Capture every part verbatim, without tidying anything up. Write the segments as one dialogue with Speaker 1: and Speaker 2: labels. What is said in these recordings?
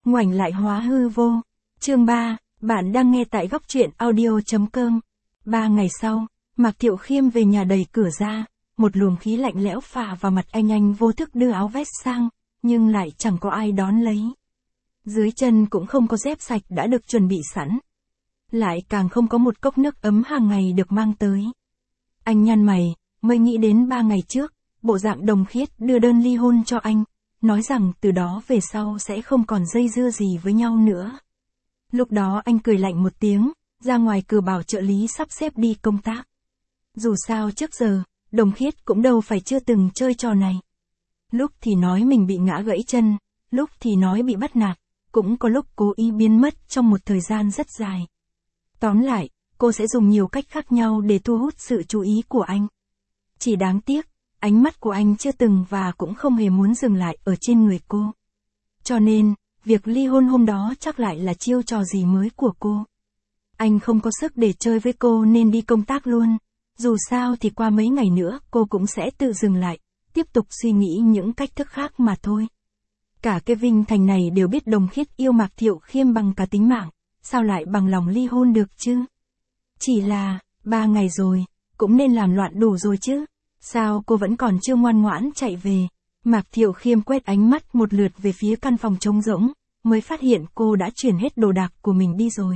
Speaker 1: Ngoảnh lại hóa hư vô. Chương ba, bạn đang nghe tại góc truyện audio.com. Ba ngày sau, Mạc Thiệu Khiêm về nhà đẩy cửa ra, một luồng khí lạnh lẽo phả vào mặt anh anh vô thức đưa áo vest sang, nhưng lại chẳng có ai đón lấy. Dưới chân cũng không có dép sạch đã được chuẩn bị sẵn. Lại càng không có một cốc nước ấm hàng ngày được mang tới. Anh nhăn mày, mới nghĩ đến ba ngày trước, bộ dạng Đồng Khiết đưa đơn ly hôn cho anh, nói rằng từ đó về sau sẽ không còn dây dưa gì với nhau nữa. Lúc đó anh cười lạnh một tiếng, ra ngoài cửa bảo trợ lý sắp xếp đi công tác. Dù sao trước giờ, Đồng Khiết cũng đâu phải chưa từng chơi trò này. Lúc thì nói mình bị ngã gãy chân, lúc thì nói bị bắt nạt, cũng có lúc cố ý biến mất trong một thời gian rất dài. Tóm lại, cô sẽ dùng nhiều cách khác nhau để thu hút sự chú ý của anh. Chỉ đáng tiếc, ánh mắt của anh chưa từng và cũng không hề muốn dừng lại ở trên người cô. Cho nên, việc ly hôn hôm đó chắc lại là chiêu trò gì mới của cô. Anh không có sức để chơi với cô nên đi công tác luôn. Dù sao thì qua mấy ngày nữa cô cũng sẽ tự dừng lại, tiếp tục suy nghĩ những cách thức khác mà thôi. Cả cái Vinh Thành này đều biết Đồng Khiết yêu Mạc Thiệu Khiêm bằng cả tính mạng, sao lại bằng lòng ly hôn được chứ? Chỉ là, ba ngày rồi, cũng nên làm loạn đủ rồi chứ. Sao cô vẫn còn chưa ngoan ngoãn chạy về? Mạc Thiệu Khiêm quét ánh mắt một lượt về phía căn phòng trống rỗng, mới phát hiện cô đã chuyển hết đồ đạc của mình đi rồi.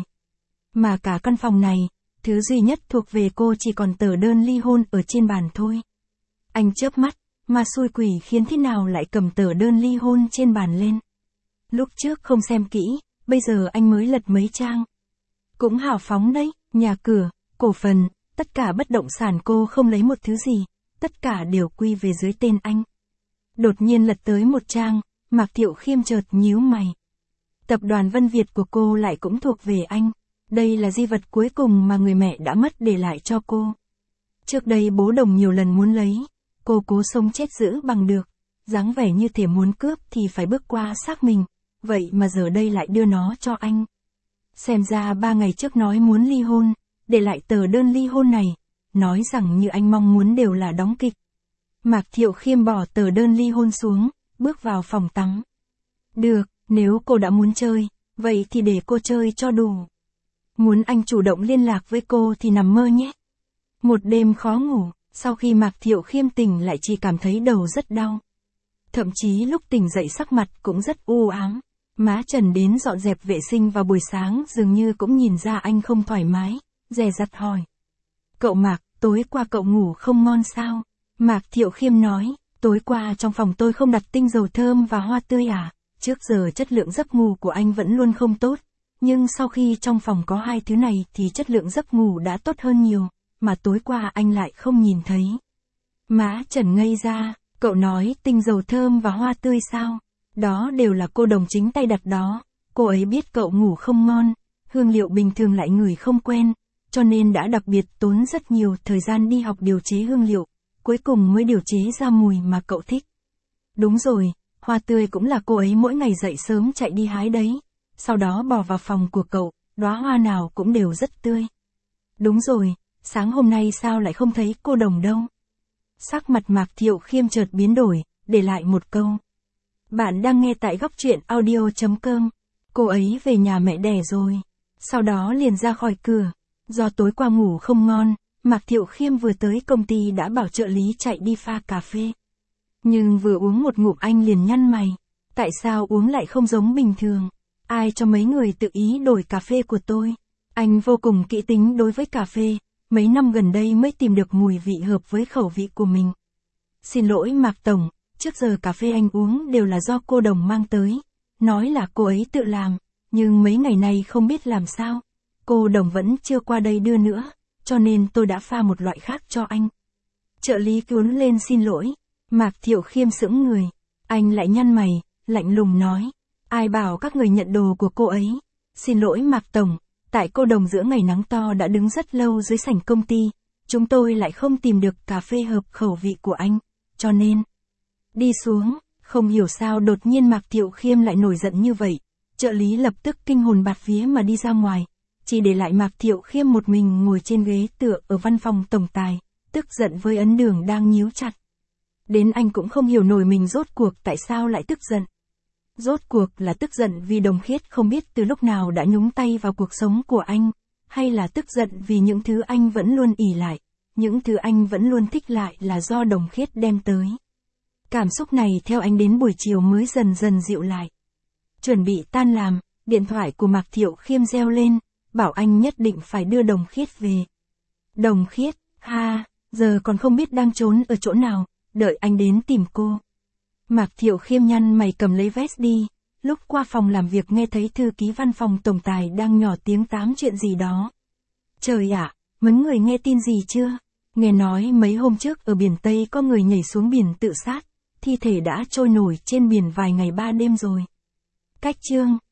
Speaker 1: Mà cả căn phòng này, thứ duy nhất thuộc về cô chỉ còn tờ đơn ly hôn ở trên bàn thôi. Anh chớp mắt, mà xui quỷ khiến thế nào lại cầm tờ đơn ly hôn trên bàn lên. Lúc trước không xem kỹ, bây giờ anh mới lật mấy trang. Cũng hào phóng đấy, nhà cửa, cổ phần, tất cả bất động sản cô không lấy một thứ gì, tất cả đều quy về dưới tên anh. Đột nhiên lật tới một trang, Mạc Thiệu Khiêm chợt nhíu mày. Tập đoàn Vân Việt của cô lại cũng thuộc về anh. Đây là di vật cuối cùng mà người mẹ đã mất để lại cho cô. Trước đây bố Đồng nhiều lần muốn lấy, cô cố sống chết giữ bằng được, dáng vẻ như thể muốn cướp thì phải bước qua xác mình, vậy mà giờ đây lại đưa nó cho anh. Xem ra ba ngày trước nói muốn ly hôn, để lại tờ đơn ly hôn này, nói rằng như anh mong muốn đều là đóng kịch. Mạc Thiệu Khiêm bỏ tờ đơn ly hôn xuống, bước vào phòng tắm. Được, nếu cô đã muốn chơi, vậy thì để cô chơi cho đủ. Muốn anh chủ động liên lạc với cô thì nằm mơ nhé. Một đêm khó ngủ, sau khi Mạc Thiệu Khiêm tỉnh lại chỉ cảm thấy đầu rất đau. Thậm chí lúc tỉnh dậy sắc mặt cũng rất u ám. Má Trần đến dọn dẹp vệ sinh vào buổi sáng dường như cũng nhìn ra anh không thoải mái, dè dặt hỏi. Cậu Mạc, tối qua cậu ngủ không ngon sao? Mạc Thiệu Khiêm nói, tối qua trong phòng tôi không đặt tinh dầu thơm và hoa tươi à? Trước giờ chất lượng giấc ngủ của anh vẫn luôn không tốt. Nhưng sau khi trong phòng có hai thứ này thì chất lượng giấc ngủ đã tốt hơn nhiều, mà tối qua anh lại không nhìn thấy. Má Trần ngây ra, cậu nói tinh dầu thơm và hoa tươi sao? Đó đều là cô Đồng chính tay đặt đó, cô ấy biết cậu ngủ không ngon, hương liệu bình thường lại ngửi không quen, cho nên đã đặc biệt tốn rất nhiều thời gian đi học điều chế hương liệu, cuối cùng mới điều chế ra mùi mà cậu thích. Đúng rồi, hoa tươi cũng là cô ấy mỗi ngày dậy sớm chạy đi hái đấy. Sau đó bỏ vào phòng của cậu, đóa hoa nào cũng đều rất tươi. Đúng rồi, sáng hôm nay sao lại không thấy cô Đồng đâu? Sắc mặt Mạc Thiệu Khiêm chợt biến đổi, để lại một câu. Bạn đang nghe tại góc truyện audio.com. Cô ấy về nhà mẹ đẻ rồi. Sau đó liền ra khỏi cửa. Do tối qua ngủ không ngon, Mạc Thiệu Khiêm vừa tới công ty đã bảo trợ lý chạy đi pha cà phê. Nhưng vừa uống một ngụm anh liền nhăn mày. Tại sao uống lại không giống bình thường? Ai cho mấy người tự ý đổi cà phê của tôi? Anh vô cùng kỹ tính đối với cà phê, mấy năm gần đây mới tìm được mùi vị hợp với khẩu vị của mình. Xin lỗi Mạc Tổng, trước giờ cà phê anh uống đều là do cô Đồng mang tới. Nói là cô ấy tự làm, nhưng mấy ngày nay không biết làm sao. Cô Đồng vẫn chưa qua đây đưa nữa, cho nên tôi đã pha một loại khác cho anh. Trợ lý cuốn lên xin lỗi, Mạc Thiệu Khiêm sững người. Anh lại nhăn mày, lạnh lùng nói. Ai bảo các người nhận đồ của cô ấy? Xin lỗi Mạc Tổng, tại cô Đồng giữa ngày nắng to đã đứng rất lâu dưới sảnh công ty, chúng tôi lại không tìm được cà phê hợp khẩu vị của anh, cho nên... Đi xuống, không hiểu sao đột nhiên Mạc Thiệu Khiêm lại nổi giận như vậy, trợ lý lập tức kinh hồn bạt vía mà đi ra ngoài, chỉ để lại Mạc Thiệu Khiêm một mình ngồi trên ghế tựa ở văn phòng tổng tài, tức giận với ấn đường đang nhíu chặt. Đến anh cũng không hiểu nổi mình rốt cuộc tại sao lại tức giận. Rốt cuộc là tức giận vì Đồng Khiết không biết từ lúc nào đã nhúng tay vào cuộc sống của anh, hay là tức giận vì những thứ anh vẫn luôn ỷ lại, những thứ anh vẫn luôn thích lại là do Đồng Khiết đem tới. Cảm xúc này theo anh đến buổi chiều mới dần dần dịu lại. Chuẩn bị tan làm, điện thoại của Mạc Thiệu Khiêm reo lên, bảo anh nhất định phải đưa Đồng Khiết về. Đồng Khiết, ha, giờ còn không biết đang trốn ở chỗ nào, đợi anh đến tìm cô. Mạc Thiệu Khiêm nhăn mày cầm lấy vest đi, lúc qua phòng làm việc nghe thấy thư ký văn phòng tổng tài đang nhỏ tiếng tám chuyện gì đó. Trời ạ, mấy người nghe tin gì chưa? Nghe nói mấy hôm trước ở biển Tây có người nhảy xuống biển tự sát, thi thể đã trôi nổi trên biển vài ngày ba đêm rồi. Cách chương